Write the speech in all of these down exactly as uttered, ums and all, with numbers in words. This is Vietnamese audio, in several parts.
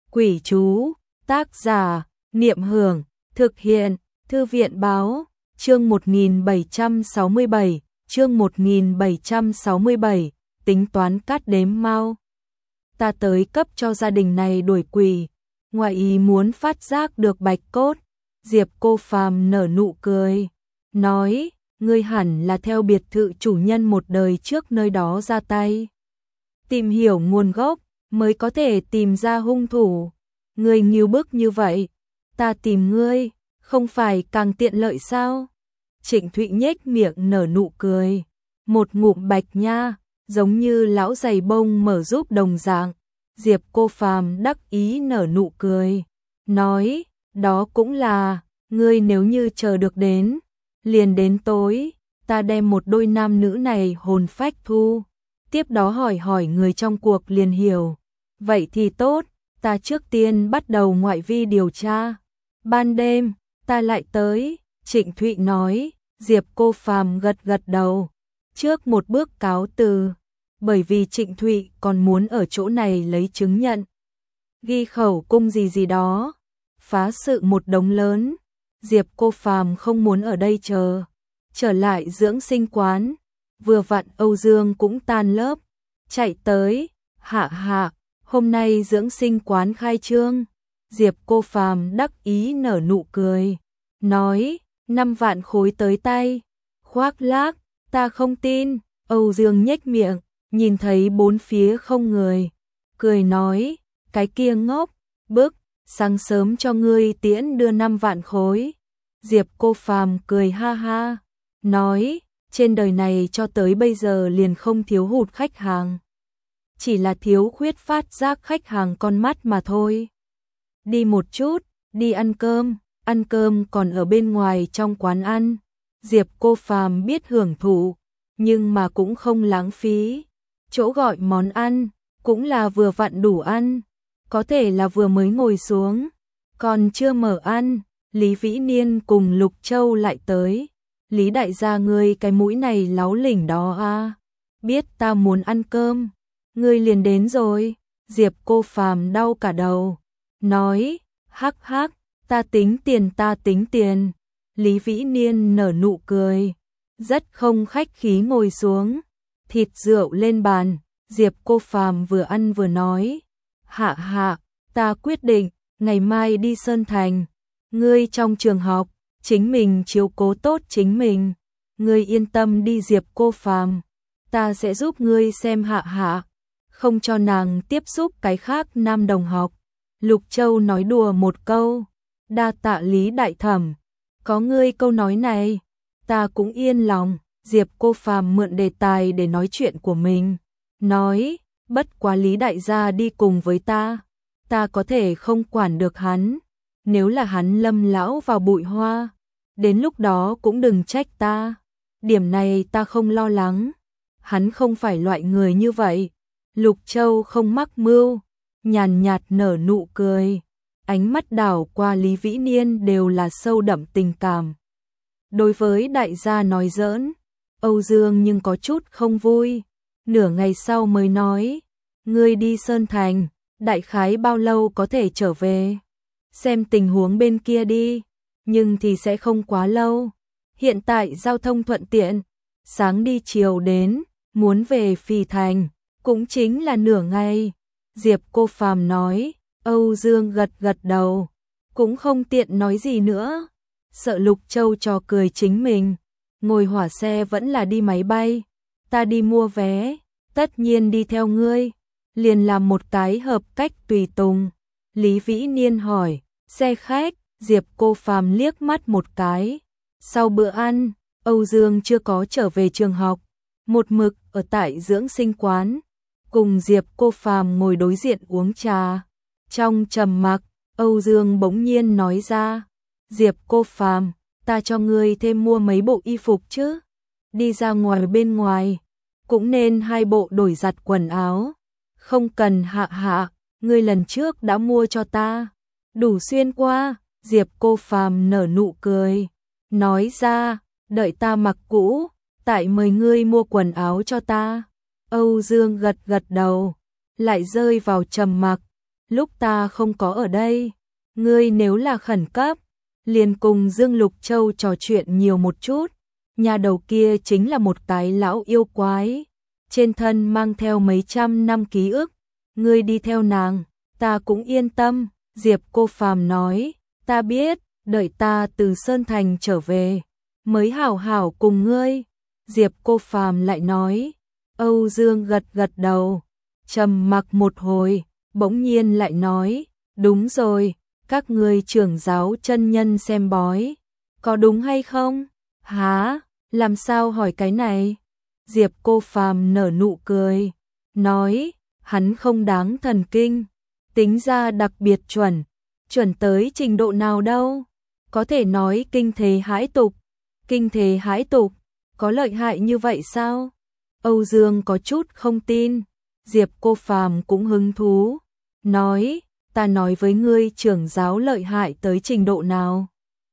Quỷ chú, tác giả, Niệm Hưởng, thực hiện, Thư viện báo, chương một nghìn bảy trăm sáu mươi bảy, chương một nghìn bảy trăm sáu mươi bảy, tính toán cát đếm mau. Ta tới cấp cho gia đình này đuổi quỷ, ngoại ý muốn phát giác được bạch cốt. Diệp Cô Phàm nở nụ cười, nói, ngươi hẳn là theo biệt thự chủ nhân một đời trước nơi đó ra tay. Tìm hiểu nguồn gốc, mới có thể tìm ra hung thủ. Ngươi nghiêu bức như vậy, ta tìm ngươi, không phải càng tiện lợi sao? Trịnh Thụy nhếch miệng nở nụ cười, một ngụm bạch nha, giống như lão giày bông mở giúp đồng dạng. Diệp Cô Phàm đắc ý nở nụ cười, nói, đó cũng là, ngươi nếu như chờ được đến, liền đến tối, ta đem một đôi nam nữ này hồn phách thu, tiếp đó hỏi hỏi người trong cuộc liền hiểu. Vậy thì tốt, ta trước tiên bắt đầu ngoại vi điều tra. Ban đêm, ta lại tới, Trịnh Thụy nói. Diệp Cô Phàm gật gật đầu, trước một bước cáo từ, bởi vì Trịnh Thụy còn muốn ở chỗ này lấy chứng nhận, ghi khẩu cung gì gì đó, phá sự một đống lớn. Diệp Cô Phàm không muốn ở đây chờ, trở lại dưỡng sinh quán, vừa vặn Âu Dương cũng tan lớp, chạy tới, hạ hạ, hôm nay dưỡng sinh quán khai trương. Diệp Cô Phàm đắc ý nở nụ cười, nói, năm vạn khối tới tay, khoác lác, ta không tin. Âu Dương nhếch miệng, nhìn thấy bốn phía không người, cười nói, cái kia ngốc, bức, sáng sớm cho ngươi tiễn đưa năm vạn khối. Diệp Cô Phàm cười ha ha, nói, trên đời này cho tới bây giờ liền không thiếu hụt khách hàng, chỉ là thiếu khuyết phát giác khách hàng con mắt mà thôi. Đi một chút, đi ăn cơm, ăn cơm còn ở bên ngoài trong quán ăn. Diệp Cô Phàm biết hưởng thụ, nhưng mà cũng không lãng phí. Chỗ gọi món ăn, cũng là vừa vặn đủ ăn, có thể là vừa mới ngồi xuống, còn chưa mở ăn, Lý Vĩ Niên cùng Lục Châu lại tới. Lý đại gia ngươi cái mũi này láo lỉnh đó à, biết ta muốn ăn cơm, ngươi liền đến rồi. Diệp Cô Phàm đau cả đầu, nói, hắc hắc, ta tính tiền ta tính tiền. Lý Vĩ Niên nở nụ cười, rất không khách khí ngồi xuống, thịt rượu lên bàn. Diệp Cô Phàm vừa ăn vừa nói, hạ hạ, ta quyết định, ngày mai đi Sơn Thành, ngươi trong trường học, chính mình chiếu cố tốt chính mình, ngươi yên tâm đi. Diệp Cô Phàm, ta sẽ giúp ngươi xem hạ hạ, không cho nàng tiếp xúc cái khác nam đồng học. Lục Châu nói đùa một câu, đa tạ Lý đại thẩm, có ngươi câu nói này, ta cũng yên lòng. Diệp Cô Phàm mượn đề tài để nói chuyện của mình, nói, bất quá Lý đại gia đi cùng với ta, ta có thể không quản được hắn, nếu là hắn lâm lão vào bụi hoa, đến lúc đó cũng đừng trách ta, điểm này ta không lo lắng, hắn không phải loại người như vậy. Lục Châu không mắc mưu, nhàn nhạt nở nụ cười, ánh mắt đảo qua Lý Vĩ Niên đều là sâu đậm tình cảm. Đối với đại gia nói giỡn, Âu Dương nhưng có chút không vui, nửa ngày sau mới nói, ngươi đi Sơn Thành, đại khái bao lâu có thể trở về? Xem tình huống bên kia đi, nhưng thì sẽ không quá lâu. Hiện tại giao thông thuận tiện, sáng đi chiều đến, muốn về Phì Thành, cũng chính là nửa ngày. Diệp Cô Phàm nói. Âu Dương gật gật đầu, cũng không tiện nói gì nữa, sợ Lục Châu trò cười chính mình, ngồi hỏa xe vẫn là đi máy bay, ta đi mua vé, tất nhiên đi theo ngươi, liền làm một cái hợp cách tùy tùng. Lý Vĩ Niên hỏi, xe khách? Diệp Cô Phàm liếc mắt một cái. Sau bữa ăn, Âu Dương chưa có trở về trường học, một mực ở tại dưỡng sinh quán, cùng Diệp Cô Phàm ngồi đối diện uống trà. Trong trầm mặc, Âu Dương bỗng nhiên nói ra, Diệp Cô Phàm, ta cho ngươi thêm mua mấy bộ y phục chứ, đi ra ngoài bên ngoài, cũng nên hai bộ đổi giặt quần áo. Không cần hạ hạ, ngươi lần trước đã mua cho ta, đủ xuyên qua. Diệp Cô Phàm nở nụ cười, nói ra, đợi ta mặc cũ, tại mời ngươi mua quần áo cho ta. Âu Dương gật gật đầu, lại rơi vào trầm mặc. lúc ta không có ở đây, ngươi nếu là khẩn cấp, liền cùng Dương Lục Châu trò chuyện nhiều một chút. Nhà đầu kia chính là một cái lão yêu quái, trên thân mang theo mấy trăm năm ký ức, ngươi đi theo nàng, ta cũng yên tâm. Diệp Cô Phàm nói, ta biết, đợi ta từ Sơn Thành trở về, mới hảo hảo cùng ngươi. Diệp Cô Phàm lại nói, Âu Dương gật gật đầu, trầm mặc một hồi, bỗng nhiên lại nói, đúng rồi, các ngươi trưởng giáo chân nhân xem bói, có đúng hay không? Hả, làm sao hỏi cái này? Diệp Cô Phàm nở nụ cười, nói, hắn không đáng thần kinh, tính ra đặc biệt chuẩn, chuẩn tới trình độ nào đâu, có thể nói kinh thế hãi tục, kinh thế hãi tục, có lợi hại như vậy sao? Âu Dương có chút không tin, Diệp Cô Phàm cũng hứng thú, nói, ta nói với ngươi trưởng giáo lợi hại tới trình độ nào?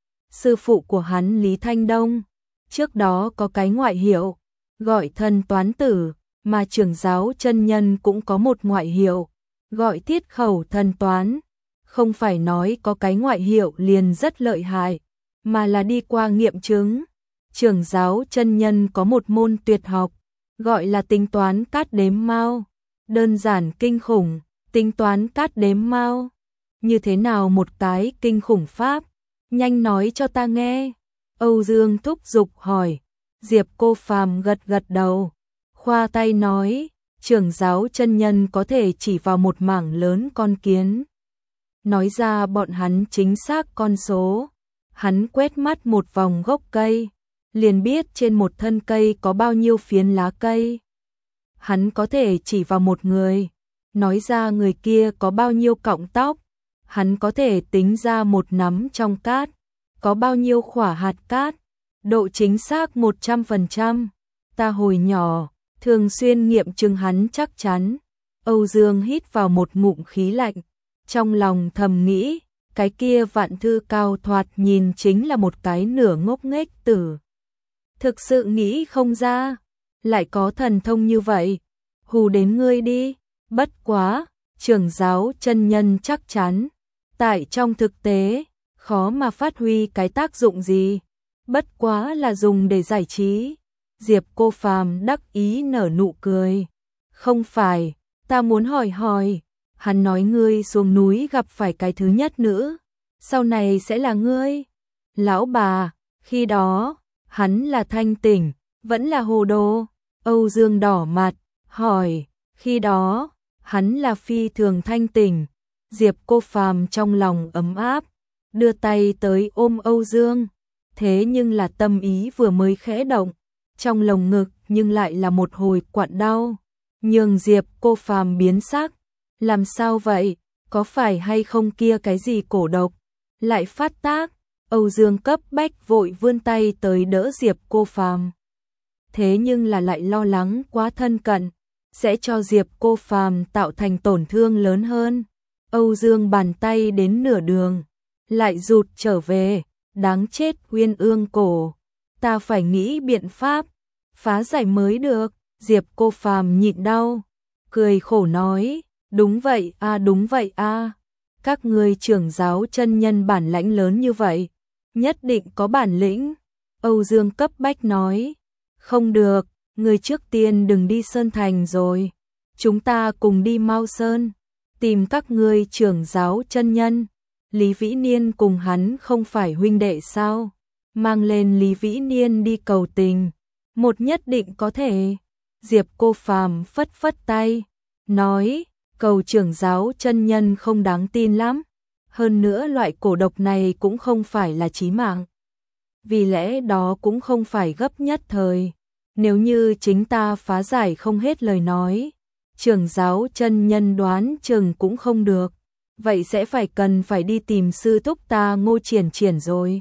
Sư phụ của hắn Lý Thanh Đông, trước đó có cái ngoại hiệu, gọi thần toán tử, mà trưởng giáo chân nhân cũng có một ngoại hiệu, gọi thiết khẩu thần toán, không phải nói có cái ngoại hiệu liền rất lợi hại, mà là đi qua nghiệm chứng. Trưởng giáo chân nhân có một môn tuyệt học, gọi là tính toán cát đếm mao, đơn giản kinh khủng, tính toán cát đếm mao. Như thế nào một cái kinh khủng pháp? Nhanh nói cho ta nghe. Âu Dương thúc giục hỏi. Diệp Cô Phàm gật gật đầu, khoa tay nói, trưởng giáo chân nhân có thể chỉ vào một mảng lớn con kiến, nói ra bọn hắn chính xác con số. Hắn quét mắt một vòng gốc cây, liền biết trên một thân cây có bao nhiêu phiến lá cây. Hắn có thể chỉ vào một người, nói ra người kia có bao nhiêu cọng tóc. Hắn có thể tính ra một nắm trong cát có bao nhiêu khỏa hạt cát, độ chính xác một trăm phần trăm. Ta hồi nhỏ thường xuyên nghiệm chứng hắn chắc chắn. Âu Dương hít vào một ngụm khí lạnh, trong lòng thầm nghĩ, cái kia Vạn Thư Cao thoạt nhìn chính là một cái nửa ngốc nghếch tử. Thực sự nghĩ không ra, lại có thần thông như vậy, hù đến ngươi đi. Bất quá, trưởng giáo chân nhân chắc chắn, tại trong thực tế, khó mà phát huy cái tác dụng gì, bất quá là dùng để giải trí. Diệp Cô Phàm đắc ý nở nụ cười. Không phải, ta muốn hỏi hỏi, hắn nói ngươi xuống núi gặp phải cái thứ nhất nữ, sau này sẽ là ngươi. Lão bà, khi đó, hắn là thanh tỉnh, vẫn là hồ đồ? Âu Dương đỏ mặt, hỏi, khi đó, hắn là phi thường thanh tỉnh. Diệp Cô Phàm trong lòng ấm áp, đưa tay tới ôm Âu Dương, thế nhưng là tâm ý vừa mới khẽ động, trong lồng ngực nhưng lại là một hồi quặn đau, nhường Diệp Cô Phàm biến sắc. Làm sao vậy, có phải hay không kia cái gì cổ độc lại phát tác? Âu Dương cấp bách vội vươn tay tới đỡ Diệp Cô Phàm, thế nhưng là lại lo lắng quá thân cận, sẽ cho Diệp Cô Phàm tạo thành tổn thương lớn hơn. Âu Dương bàn tay đến nửa đường, lại rụt trở về, đáng chết Uyên Ương cổ, ta phải nghĩ biện pháp phá giải mới được. Diệp Cô Phàm nhịn đau, cười khổ nói, đúng vậy a à, đúng vậy a à. Các ngươi trưởng giáo chân nhân bản lãnh lớn như vậy, nhất định có bản lĩnh. Âu Dương cấp bách nói, không được, người trước tiên đừng đi Sơn Thành rồi, chúng ta cùng đi Mao Sơn, tìm các ngươi trưởng giáo chân nhân. Lý Vĩ Niên cùng hắn không phải huynh đệ sao? Mang lên Lý Vĩ Niên đi cầu tình, một nhất định có thể. Diệp Cô Phàm phất phất tay, nói, cầu trưởng giáo chân nhân không đáng tin lắm, hơn nữa loại cổ độc này cũng không phải là chí mạng, vì lẽ đó cũng không phải gấp nhất thời. Nếu như chính ta phá giải không hết lời nói, trưởng giáo chân nhân đoán chừng cũng không được, vậy sẽ phải cần phải đi tìm sư thúc ta Ngô Triển Triển rồi.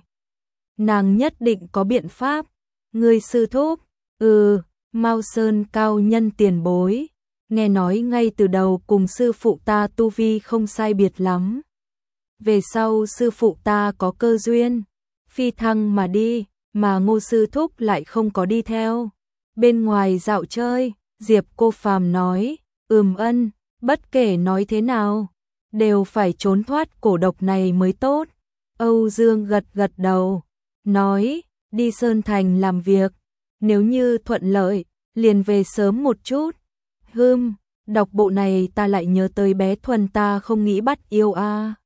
Nàng nhất định có biện pháp. Ngươi sư thúc? Ừ, Mao Sơn cao nhân tiền bối, nghe nói ngay từ đầu cùng sư phụ ta tu vi không sai biệt lắm. Về sau sư phụ ta có cơ duyên, phi thăng mà đi, mà Ngô sư thúc lại không có đi theo. Bên ngoài dạo chơi, Diệp Cô Phàm nói, ừm ân, bất kể nói thế nào, đều phải trốn thoát cổ độc này mới tốt. Âu Dương gật gật đầu, nói, đi Sơn Thành làm việc, nếu như thuận lợi, liền về sớm một chút. Hừm, đọc bộ này ta lại nhớ tới bé Thuần ta không nghĩ bắt yêu a. À.